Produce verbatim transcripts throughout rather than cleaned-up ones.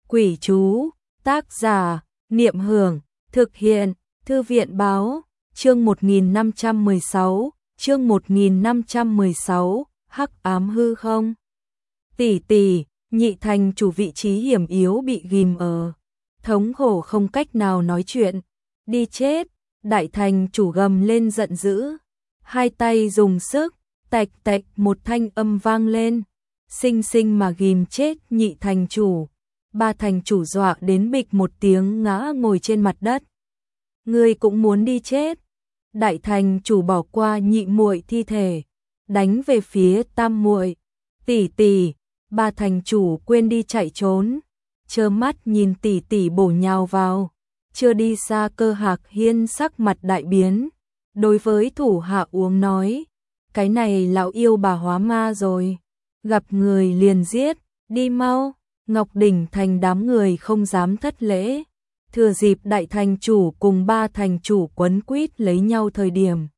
Quỷ chú, tác giả, Niệm Hưởng, thực hiện, Thư viện báo, chương một nghìn năm trăm mười sáu, chương một nghìn năm trăm mười sáu, hắc ám hư không. Tỷ tỷ, nhị thành chủ vị trí hiểm yếu bị ghim ở, thống khổ không cách nào nói chuyện, đi chết, đại thành chủ gầm lên giận dữ, hai tay dùng sức, tạch tạch một thanh âm vang lên, xinh xinh mà ghim chết nhị thành chủ. Ba thành chủ dọa đến bịch một tiếng ngã ngồi trên mặt đất. Ngươi cũng muốn đi chết? Đại thành chủ bỏ qua nhị muội thi thể, đánh về phía tam muội. Tỷ tỷ, ba thành chủ quên đi chạy trốn, trơ mắt nhìn tỷ tỷ bổ nhào vào. Chưa đi xa Cơ Hạc Hiên sắc mặt đại biến, đối với thủ hạ uống nói, cái này lão yêu bà hóa ma rồi, gặp người liền giết, đi mau. Ngọc Đỉnh thành đám người không dám thất lễ, thừa dịp đại thành chủ cùng ba thành chủ quấn quýt lấy nhau thời điểm.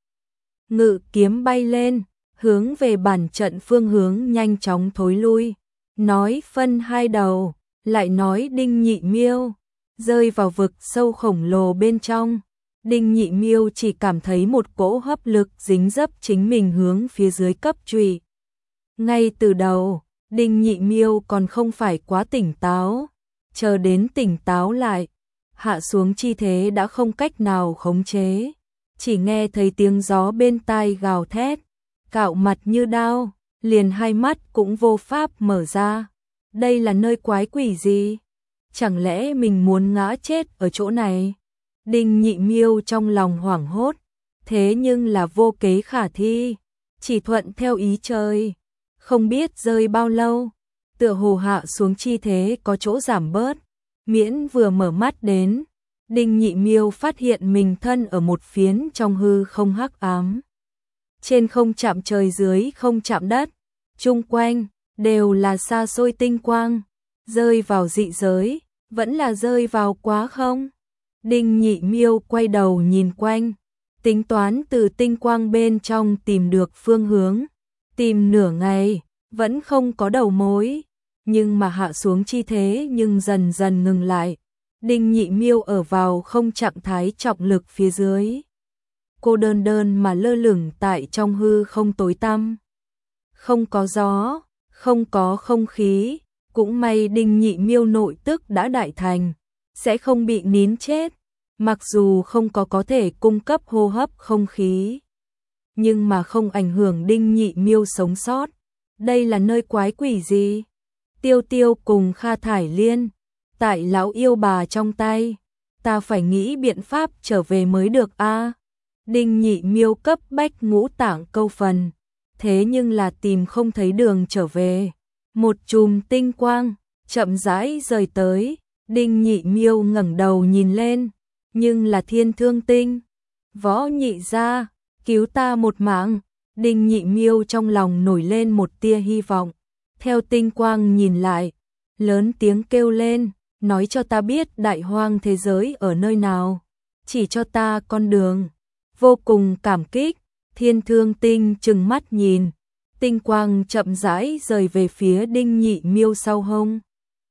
Ngự kiếm bay lên, hướng về bản trận phương hướng nhanh chóng thối lui, nói phân hai đầu, lại nói Đinh Nhị Miêu, rơi vào vực sâu khổng lồ bên trong. Đinh Nhị Miêu chỉ cảm thấy một cỗ hấp lực dính dấp chính mình hướng phía dưới cấp trụy. Ngay từ đầu, Đinh Nhị Miêu còn không phải quá tỉnh táo, chờ đến tỉnh táo lại, hạ xuống chi thế đã không cách nào khống chế, chỉ nghe thấy tiếng gió bên tai gào thét, cạo mặt như đao, liền hai mắt cũng vô pháp mở ra. Đây là nơi quái quỷ gì? Chẳng lẽ mình muốn ngã chết ở chỗ này? Đinh Nhị Miêu trong lòng hoảng hốt, thế nhưng là vô kế khả thi, chỉ thuận theo ý trời. Không biết rơi bao lâu, tựa hồ hạ xuống chi thế có chỗ giảm bớt, miễn vừa mở mắt đến, Đinh Nhị Miêu phát hiện mình thân ở một phiến trong hư không hắc ám. Trên không chạm trời, dưới không chạm đất, chung quanh đều là xa xôi tinh quang, rơi vào dị giới, vẫn là rơi vào quá không. Đinh Nhị Miêu quay đầu nhìn quanh, tính toán từ tinh quang bên trong tìm được phương hướng. Tìm nửa ngày, vẫn không có đầu mối, nhưng mà hạ xuống chi thế nhưng dần dần ngừng lại. Đinh Nhị Miêu ở vào không trạng thái trọng lực phía dưới. Cô đơn đơn mà lơ lửng tại trong hư không tối tăm. Không có gió, không có không khí, cũng may Đinh Nhị Miêu nội tức đã đại thành, sẽ không bị nín chết, mặc dù không có có thể cung cấp hô hấp không khí. Nhưng mà không ảnh hưởng Đinh Nhị Miêu sống sót. Đây là nơi quái quỷ gì? Tiêu Tiêu cùng Kha Thải Liên, tại lão yêu bà trong tay, ta phải nghĩ biện pháp trở về mới được a. À, Đinh Nhị Miêu cấp bách ngũ tạng câu phần, thế nhưng là tìm không thấy đường trở về. Một chùm tinh quang chậm rãi rời tới, Đinh Nhị Miêu ngẩng đầu nhìn lên, nhưng là Thiên Thương Tinh. Võ nhị gia, cứu ta một mạng. Đinh Nhị Miêu trong lòng nổi lên một tia hy vọng, theo tinh quang nhìn lại, lớn tiếng kêu lên, nói cho ta biết đại hoang thế giới ở nơi nào, chỉ cho ta con đường. Vô cùng cảm kích, Thiên Thương Tinh trừng mắt nhìn, tinh quang chậm rãi rời về phía Đinh Nhị Miêu sau hông.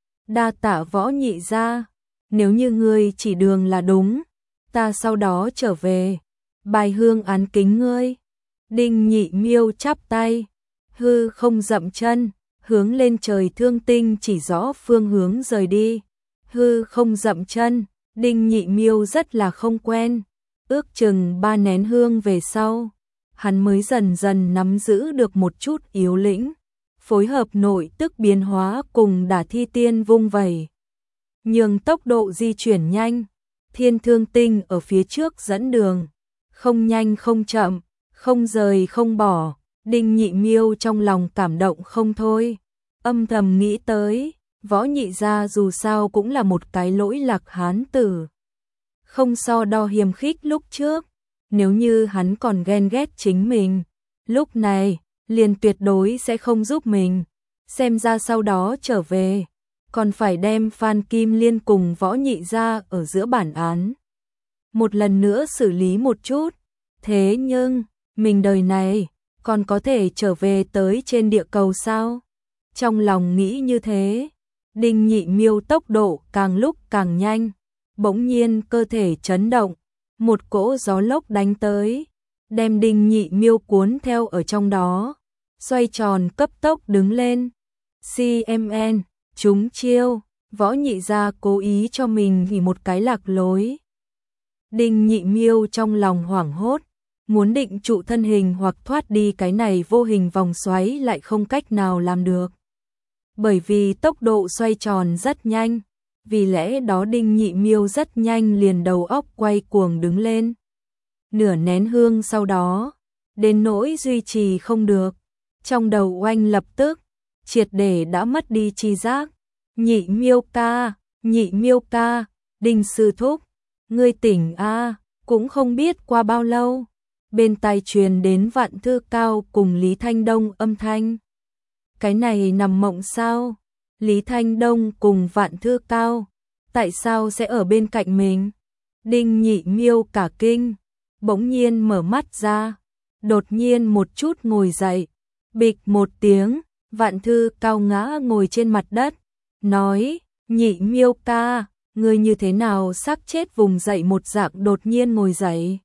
Đa tạ Võ nhị gia, nếu như ngươi chỉ đường là đúng, ta sau đó trở về, bài hương án kính ngươi. Đinh Nhị Miêu chắp tay, hư không dậm chân, hướng lên trời Thương Tinh chỉ rõ phương hướng rời đi. Hư không dậm chân, Đinh Nhị Miêu rất là không quen, ước chừng ba nén hương về sau, hắn mới dần dần nắm giữ được một chút yếu lĩnh, phối hợp nội tức biến hóa cùng Đả Thi Tiên vung vẩy, nhường tốc độ di chuyển nhanh. Thiên Thương Tinh ở phía trước dẫn đường, không nhanh không chậm, không rời không bỏ. Đinh Nhị Miêu trong lòng cảm động không thôi, âm thầm nghĩ tới, Võ nhị gia dù sao cũng là một cái lỗi lạc hán tử, không so đo hiềm khích lúc trước, nếu như hắn còn ghen ghét chính mình, lúc này liền tuyệt đối sẽ không giúp mình, xem ra sau đó trở về, còn phải đem Phan Kim Liên cùng Võ nhị gia ở giữa bản án một lần nữa xử lý một chút. Thế nhưng mình đời này còn có thể trở về tới trên địa cầu sao? Trong lòng nghĩ như thế, Đinh Nhị Miêu tốc độ càng lúc càng nhanh, bỗng nhiên cơ thể chấn động, một cỗ gió lốc đánh tới, đem Đinh Nhị Miêu cuốn theo ở trong đó, xoay tròn cấp tốc đứng lên. xê em en, trúng chiêu, Võ Nhị gia cố ý cho mình nghỉ một cái lạc lối. Đinh Nhị Miêu trong lòng hoảng hốt, muốn định trụ thân hình hoặc thoát đi cái này vô hình vòng xoáy lại không cách nào làm được. Bởi vì tốc độ xoay tròn rất nhanh, vì lẽ đó Đinh Nhị Miêu rất nhanh liền đầu óc quay cuồng đứng lên. Nửa nén hương sau đó, đến nỗi duy trì không được, trong đầu oanh lập tức, triệt để đã mất đi tri giác. Nhị Miêu ca, Nhị Miêu ca, Đinh sư thúc, ngươi tỉnh a, cũng không biết qua bao lâu. Bên tai truyền đến Vạn Thư Cao cùng Lý Thanh Đông âm thanh. Cái này nằm mộng sao? Lý Thanh Đông cùng Vạn Thư Cao, tại sao sẽ ở bên cạnh mình? Đinh Nhị Miêu cả kinh, bỗng nhiên mở mắt ra, đột nhiên một chút ngồi dậy, bịch một tiếng, Vạn Thư Cao ngã ngồi trên mặt đất, nói, Nhị Miêu ca, ngươi như thế nào xác chết vùng dậy một dạng đột nhiên ngồi dậy.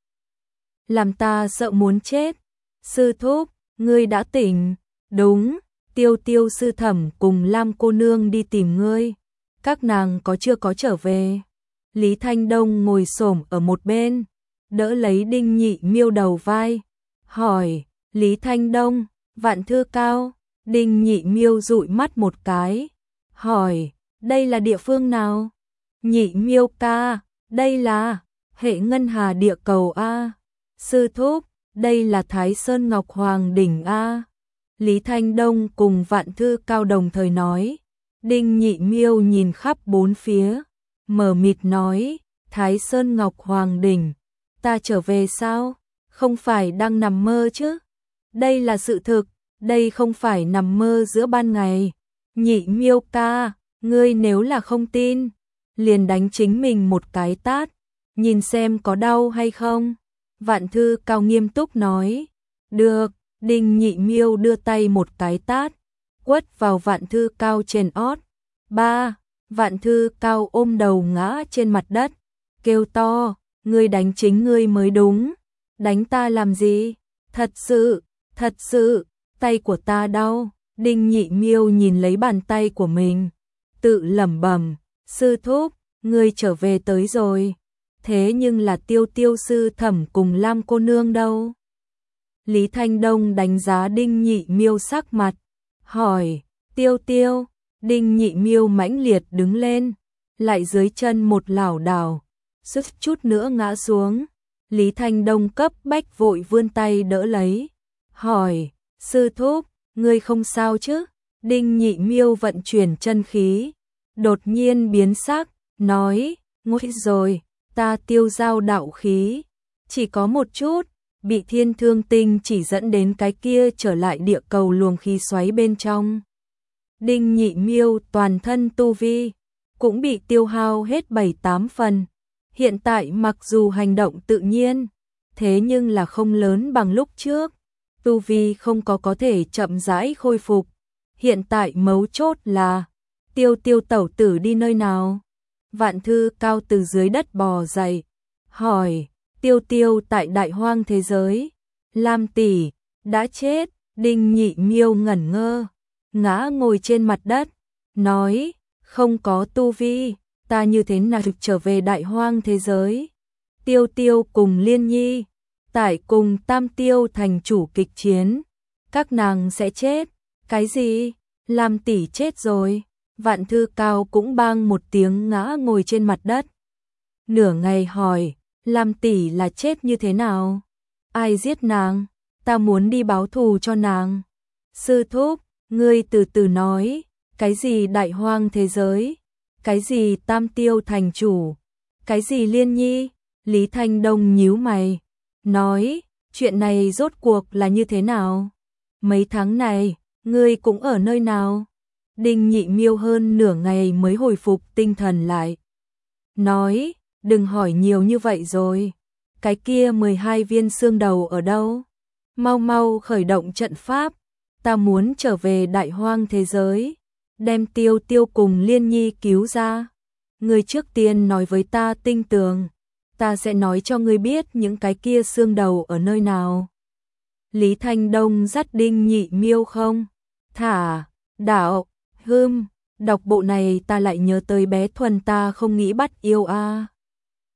Làm ta sợ muốn chết. Sư thúc, ngươi đã tỉnh. Đúng, Tiêu Tiêu sư thẩm cùng Lam cô nương đi tìm ngươi. Các nàng có chưa có trở về. Lý Thanh Đông ngồi xổm ở một bên, đỡ lấy Đinh Nhị Miêu đầu vai, hỏi, Lý Thanh Đông, Vạn Thư Cao. Đinh Nhị Miêu dụi mắt một cái, hỏi, đây là địa phương nào? Nhị Miêu ca, đây là hệ ngân hà địa cầu a. Sư thúc, đây là Thái Sơn Ngọc Hoàng đỉnh a. Lý Thanh Đông cùng Vạn Thư Cao đồng thời nói. Đinh Nhị Miêu nhìn khắp bốn phía, mờ mịt nói, Thái Sơn Ngọc Hoàng đỉnh, ta trở về sao? Không phải đang nằm mơ chứ? Đây là sự thực, đây không phải nằm mơ giữa ban ngày. Nhị Miêu ca, ngươi nếu là không tin, liền đánh chính mình một cái tát, nhìn xem có đau hay không. Vạn Thư Cao nghiêm túc nói, được. Đinh Nhị Miêu đưa tay một cái tát, quất vào Vạn Thư Cao trên ót. Ba, Vạn Thư Cao ôm đầu ngã trên mặt đất, kêu to, ngươi đánh chính ngươi mới đúng, đánh ta làm gì? Thật sự, thật sự, tay của ta đau. Đinh Nhị Miêu nhìn lấy bàn tay của mình, tự lẩm bẩm, sư thúc, ngươi trở về tới rồi. Thế nhưng là Tiêu Tiêu sư thẩm cùng Lam cô nương đâu? Lý Thanh Đông đánh giá Đinh Nhị Miêu sắc mặt, hỏi, Tiêu Tiêu. Đinh Nhị Miêu mãnh liệt đứng lên, lại dưới chân một lảo đảo, suýt chút nữa ngã xuống. Lý Thanh Đông cấp bách vội vươn tay đỡ lấy, hỏi, sư thúc, ngươi không sao chứ? Đinh Nhị Miêu vận chuyển chân khí, đột nhiên biến sắc, nói, nguy rồi, ta tiêu giao đạo khí, chỉ có một chút, bị Thiên Thương Tinh chỉ dẫn đến cái kia trở lại địa cầu luồng khí xoáy bên trong. Đinh Nhị Miêu toàn thân tu vi cũng bị tiêu hao hết bảy tám phần. Hiện tại mặc dù hành động tự nhiên, thế nhưng là không lớn bằng lúc trước. Tu vi không có có thể chậm rãi khôi phục. Hiện tại mấu chốt là Tiêu Tiêu tẩu tử đi nơi nào? Vạn Thư Cao từ dưới đất bò dậy, hỏi, Tiêu Tiêu tại đại hoang thế giới. Lam tỷ đã chết. Đinh Nhị Miêu ngẩn ngơ, ngã ngồi trên mặt đất, nói, không có tu vi, ta như thế nào trở về đại hoang thế giới? Tiêu Tiêu cùng Liên Nhi, tại cùng Tam Tiêu thành chủ kịch chiến, các nàng sẽ chết. Cái gì? Lam tỷ chết rồi. Vạn Thư Cao cũng bang một tiếng ngã ngồi trên mặt đất. Nửa ngày hỏi, Lam tỷ là chết như thế nào? Ai giết nàng? Ta muốn đi báo thù cho nàng. Sư thúc, ngươi từ từ nói, cái gì đại hoang thế giới? Cái gì Tam Tiêu thành chủ? Cái gì Liên Nhi? Lý Thanh Đông nhíu mày, nói, chuyện này rốt cuộc là như thế nào? Mấy tháng này, ngươi cũng ở nơi nào? Đinh Nhị Miêu hơn nửa ngày mới hồi phục tinh thần lại. Nói, đừng hỏi nhiều như vậy rồi. Cái kia mười hai viên xương đầu ở đâu? Mau mau khởi động trận pháp. Ta muốn trở về đại hoang thế giới. đem Tiêu Tiêu cùng Liên Nhi cứu ra. Ngươi trước tiên nói với ta tinh tường, ta sẽ nói cho ngươi biết những cái kia xương đầu ở nơi nào. Lý Thanh Đông dắt Đinh Nhị Miêu không? Thả, đạo, hưm, đọc bộ này ta lại nhớ tới bé Thuần ta không nghĩ bắt yêu a.